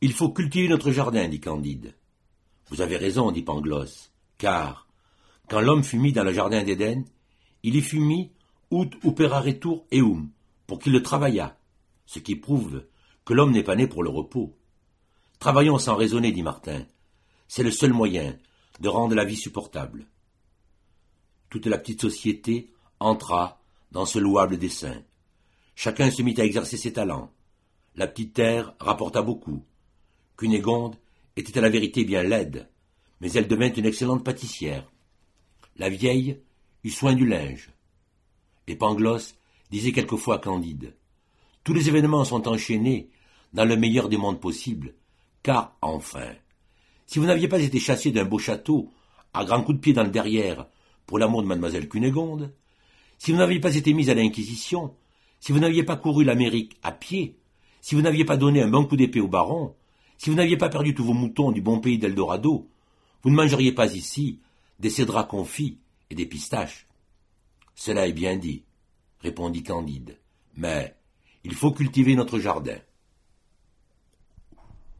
Il faut cultiver notre jardin, dit Candide. Vous avez raison, dit Pangloss, car, quand l'homme fut mis dans le jardin d'Éden, il y fut mis ut operaretur eum, pour qu'il le travaillât, ce qui prouve que l'homme n'est pas né pour le repos. Travaillons sans raisonner, dit Martin. C'est le seul moyen de rendre la vie supportable. Toute la petite société entra dans ce louable dessein. Chacun se mit à exercer ses talents. La petite terre rapporta beaucoup. Cunégonde était à la vérité bien laide, mais elle devint une excellente pâtissière. La vieille eut soin du linge. Et Pangloss disait quelquefois à Candide, « Tous les événements sont enchaînés dans le meilleur des mondes possibles, car, enfin, si vous n'aviez pas été chassé d'un beau château, à grands coups de pied dans le derrière, pour l'amour de mademoiselle Cunégonde, si vous n'aviez pas été mis à l'Inquisition, si vous n'aviez pas couru l'Amérique à pied, si vous n'aviez pas donné un bon coup d'épée au baron, si vous n'aviez pas perdu tous vos moutons du bon pays d'Eldorado, vous ne mangeriez pas ici des cédrats confits et des pistaches. » Cela est bien dit, répondit Candide, mais il faut cultiver notre jardin.